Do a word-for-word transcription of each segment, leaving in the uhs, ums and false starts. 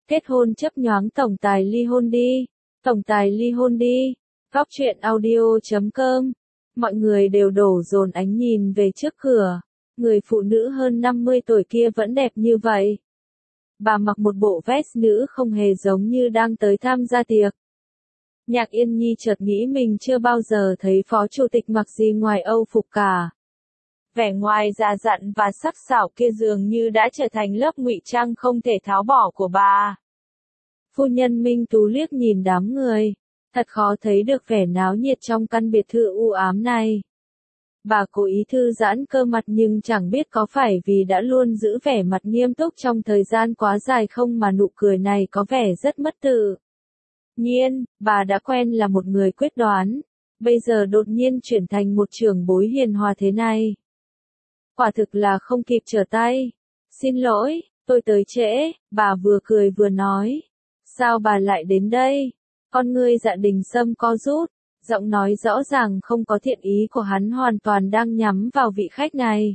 Kết hôn chấp nhoáng tổng tài ly hôn đi. Tổng tài ly hôn đi. Góc truyện audio chấm com. Mọi người đều đổ dồn ánh nhìn về trước cửa. Người phụ nữ hơn năm mươi tuổi kia vẫn đẹp như vậy. Bà mặc một bộ vest nữ không hề giống như đang tới tham gia tiệc. Nhạc Yên Nhi chợt nghĩ mình chưa bao giờ thấy phó chủ tịch mặc gì ngoài Âu phục cả. Vẻ ngoài già dặn và sắc sảo kia dường như đã trở thành lớp ngụy trang không thể tháo bỏ của bà. Phu nhân Minh Tú liếc nhìn đám người, thật khó thấy được vẻ náo nhiệt trong căn biệt thự u ám này. Bà cố ý thư giãn cơ mặt nhưng chẳng biết có phải vì đã luôn giữ vẻ mặt nghiêm túc trong thời gian quá dài không mà nụ cười này có vẻ rất mất tự nhiên. Bà đã quen là một người quyết đoán, bây giờ đột nhiên chuyển thành một trưởng bối hiền hòa thế này. Quả thực là không kịp trở tay. Xin lỗi, tôi tới trễ, bà vừa cười vừa nói. Sao bà lại đến đây? Con ngươi Dạ Đình Sâm co rút, giọng nói rõ ràng không có thiện ý của hắn hoàn toàn đang nhắm vào vị khách này.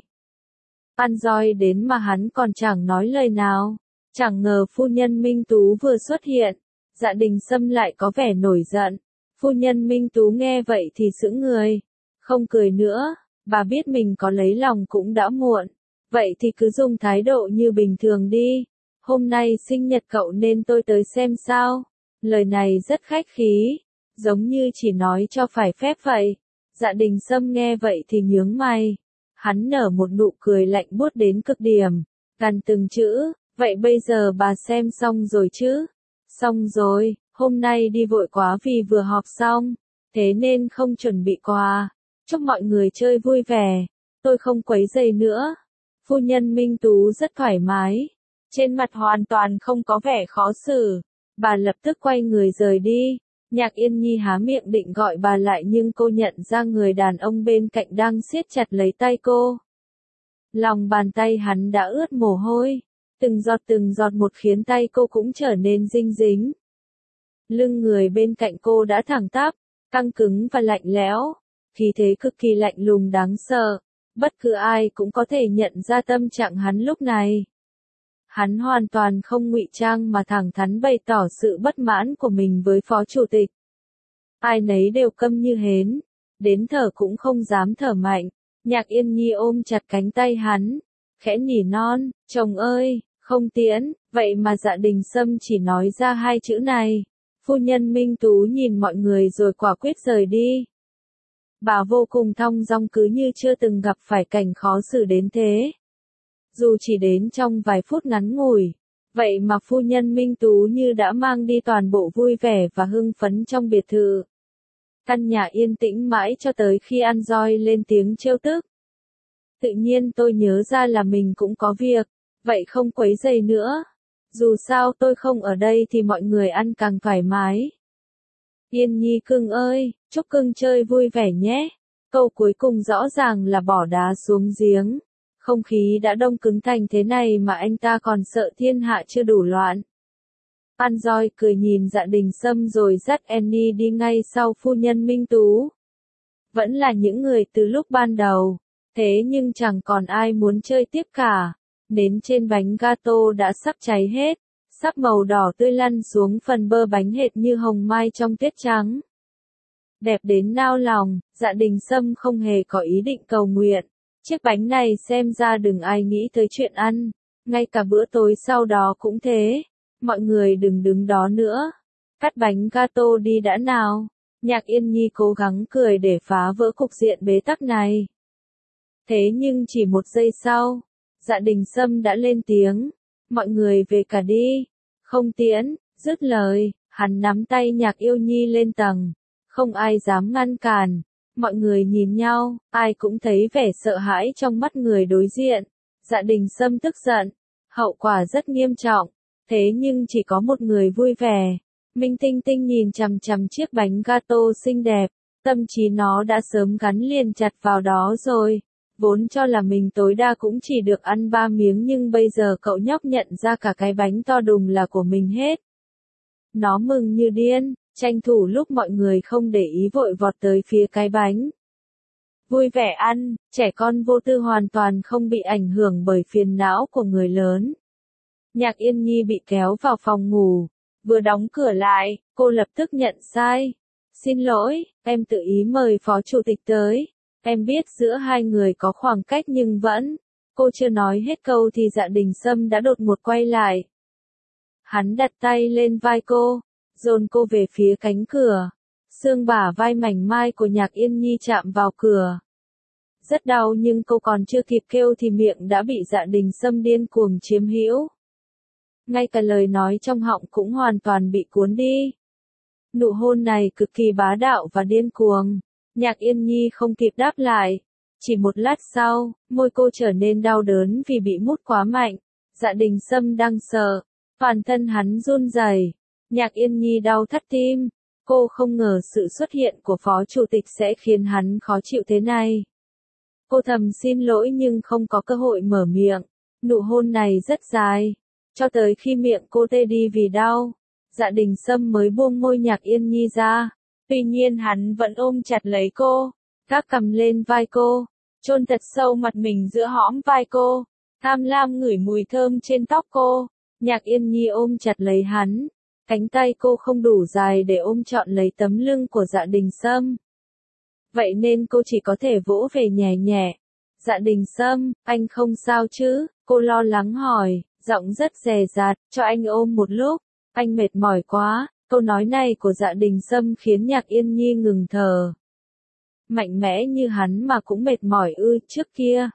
Ăn roi đến mà hắn còn chẳng nói lời nào. Chẳng ngờ phu nhân Minh Tú vừa xuất hiện, Dạ Đình Sâm lại có vẻ nổi giận. Phu nhân Minh Tú nghe vậy thì sững người, không cười nữa. Bà biết mình có lấy lòng cũng đã muộn. Vậy thì cứ dùng thái độ như bình thường đi. Hôm nay sinh nhật cậu nên tôi tới xem sao. Lời này rất khách khí, giống như chỉ nói cho phải phép vậy. Dạ Đình Sâm nghe vậy thì nhướng mày. Hắn nở một nụ cười lạnh buốt đến cực điểm, gằn từng chữ. Vậy bây giờ bà xem xong rồi chứ? Xong rồi, hôm nay đi vội quá vì vừa họp xong, thế nên không chuẩn bị quà. Chúc mọi người chơi vui vẻ, tôi không quấy rầy nữa. Phu nhân Minh Tú rất thoải mái, trên mặt hoàn toàn không có vẻ khó xử. Bà lập tức quay người rời đi. Nhạc Yên Nhi há miệng định gọi bà lại nhưng cô nhận ra người đàn ông bên cạnh đang siết chặt lấy tay cô. Lòng bàn tay hắn đã ướt mồ hôi, từng giọt từng giọt một khiến tay cô cũng trở nên dinh dính. Lưng người bên cạnh cô đã thẳng tắp, căng cứng và lạnh lẽo. Khí thế cực kỳ lạnh lùng đáng sợ, bất cứ ai cũng có thể nhận ra tâm trạng hắn lúc này. Hắn hoàn toàn không ngụy trang mà thẳng thắn bày tỏ sự bất mãn của mình với phó chủ tịch. Ai nấy đều câm như hến, đến thở cũng không dám thở mạnh. Nhạc Yên Nhi ôm chặt cánh tay hắn, khẽ nỉ non, chồng ơi, không tiễn. Vậy mà Dạ Đình Sâm chỉ nói ra hai chữ này. Phu nhân Minh Tú nhìn mọi người rồi quả quyết rời đi. Bà vô cùng thong dong cứ như chưa từng gặp phải cảnh khó xử đến thế. Dù chỉ đến trong vài phút ngắn ngủi, vậy mà phu nhân Minh Tú như đã mang đi toàn bộ vui vẻ và hưng phấn trong biệt thự. Căn nhà yên tĩnh mãi cho tới khi An Roi lên tiếng trêu tức. Tự nhiên tôi nhớ ra là mình cũng có việc, vậy không quấy rầy nữa. Dù sao tôi không ở đây thì mọi người ăn càng thoải mái. Yên Nhi cưng ơi, chúc cưng chơi vui vẻ nhé. Câu cuối cùng rõ ràng là bỏ đá xuống giếng. Không khí đã đông cứng thành thế này mà anh ta còn sợ thiên hạ chưa đủ loạn. An Roi cười nhìn Dạ Đình Sâm rồi dắt Annie đi ngay sau phu nhân Minh Tú. Vẫn là những người từ lúc ban đầu, thế nhưng chẳng còn ai muốn chơi tiếp cả. Nến trên bánh gato đã sắp cháy hết. Sắp màu đỏ tươi lăn xuống phần bơ bánh hệt như hồng mai trong tiết trắng. Đẹp đến nao lòng, Dạ Đình Sâm không hề có ý định cầu nguyện. Chiếc bánh này xem ra đừng ai nghĩ tới chuyện ăn, ngay cả bữa tối sau đó cũng thế. Mọi người đừng đứng đó nữa. Cắt bánh gato đi đã nào. Nhạc Yên Nhi cố gắng cười để phá vỡ cục diện bế tắc này. Thế nhưng chỉ một giây sau, Dạ Đình Sâm đã lên tiếng. Mọi người về cả đi. Không tiễn. Dứt lời, hắn nắm tay Nhạc Yên Nhi lên tầng. Không ai dám ngăn cản. Mọi người nhìn nhau, ai cũng thấy vẻ sợ hãi trong mắt người đối diện. Dạ Đình Sâm tức giận. Hậu quả rất nghiêm trọng. Thế nhưng chỉ có một người vui vẻ. Minh Tinh Tinh nhìn chằm chằm chiếc bánh gato xinh đẹp. Tâm trí nó đã sớm gắn liền chặt vào đó rồi. Vốn cho là mình tối đa cũng chỉ được ăn ba miếng nhưng bây giờ cậu nhóc nhận ra cả cái bánh to đùng là của mình hết. Nó mừng như điên, tranh thủ lúc mọi người không để ý vội vọt tới phía cái bánh. Vui vẻ ăn, trẻ con vô tư hoàn toàn không bị ảnh hưởng bởi phiền não của người lớn. Nhạc Yên Nhi bị kéo vào phòng ngủ. Vừa đóng cửa lại, cô lập tức nhận sai. Xin lỗi, em tự ý mời phó chủ tịch tới. Em biết giữa hai người có khoảng cách nhưng vẫn. Cô chưa nói hết câu thì Dạ Đình Sâm đã đột ngột quay lại. Hắn đặt tay lên vai cô, dồn cô về phía cánh cửa. Xương bả vai mảnh mai của Nhạc Yên Nhi chạm vào cửa. Rất đau nhưng cô còn chưa kịp kêu thì miệng đã bị Dạ Đình Sâm điên cuồng chiếm hữu. Ngay cả lời nói trong họng cũng hoàn toàn bị cuốn đi. Nụ hôn này cực kỳ bá đạo và điên cuồng. Nhạc Yên Nhi không kịp đáp lại. Chỉ một lát sau, môi cô trở nên đau đớn vì bị mút quá mạnh. Dạ Đình Sâm đang sợ. Toàn thân hắn run rẩy. Nhạc Yên Nhi đau thắt tim. Cô không ngờ sự xuất hiện của phó chủ tịch sẽ khiến hắn khó chịu thế này. Cô thầm xin lỗi nhưng không có cơ hội mở miệng. Nụ hôn này rất dài. Cho tới khi miệng cô tê đi vì đau. Dạ Đình Sâm mới buông môi Nhạc Yên Nhi ra. Tuy nhiên hắn vẫn ôm chặt lấy cô. Gác cầm lên vai cô. Chôn thật sâu mặt mình giữa hõm vai cô. Tham lam ngửi mùi thơm trên tóc cô. Nhạc Yên Nhi ôm chặt lấy hắn. Cánh tay cô không đủ dài để ôm trọn lấy tấm lưng của Dạ Đình Sâm. Vậy nên cô chỉ có thể vỗ về nhẹ nhẹ. Dạ Đình Sâm, anh không sao chứ? Cô lo lắng hỏi, giọng rất dè dặt, cho anh ôm một lúc. Anh mệt mỏi quá. Câu nói này của Dạ Đình Sâm khiến Nhạc Yên Nhi ngừng thở. Mạnh mẽ như hắn mà cũng mệt mỏi ư? Trước kia.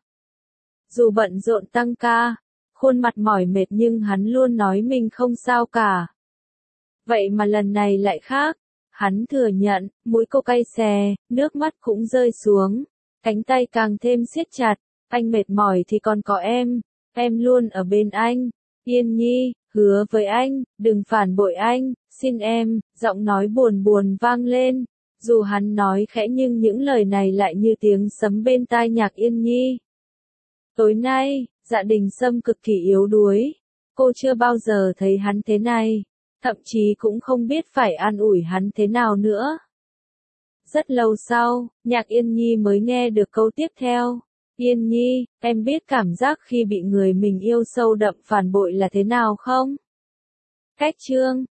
Dù bận rộn tăng ca, khuôn mặt mỏi mệt nhưng hắn luôn nói mình không sao cả. Vậy mà lần này lại khác. Hắn thừa nhận, mũi cô cay xè, nước mắt cũng rơi xuống. Cánh tay càng thêm siết chặt. Anh mệt mỏi thì còn có em. Em luôn ở bên anh. Yên Nhi, hứa với anh, đừng phản bội anh, xin em. Giọng nói buồn buồn vang lên. Dù hắn nói khẽ nhưng những lời này lại như tiếng sấm bên tai Nhạc Yên Nhi. Tối nay, Dạ Đình Sâm cực kỳ yếu đuối. Cô chưa bao giờ thấy hắn thế này. Thậm chí cũng không biết phải an ủi hắn thế nào nữa. Rất lâu sau, Nhạc Yên Nhi mới nghe được câu tiếp theo. Yên Nhi, em biết cảm giác khi bị người mình yêu sâu đậm phản bội là thế nào không? Cách chương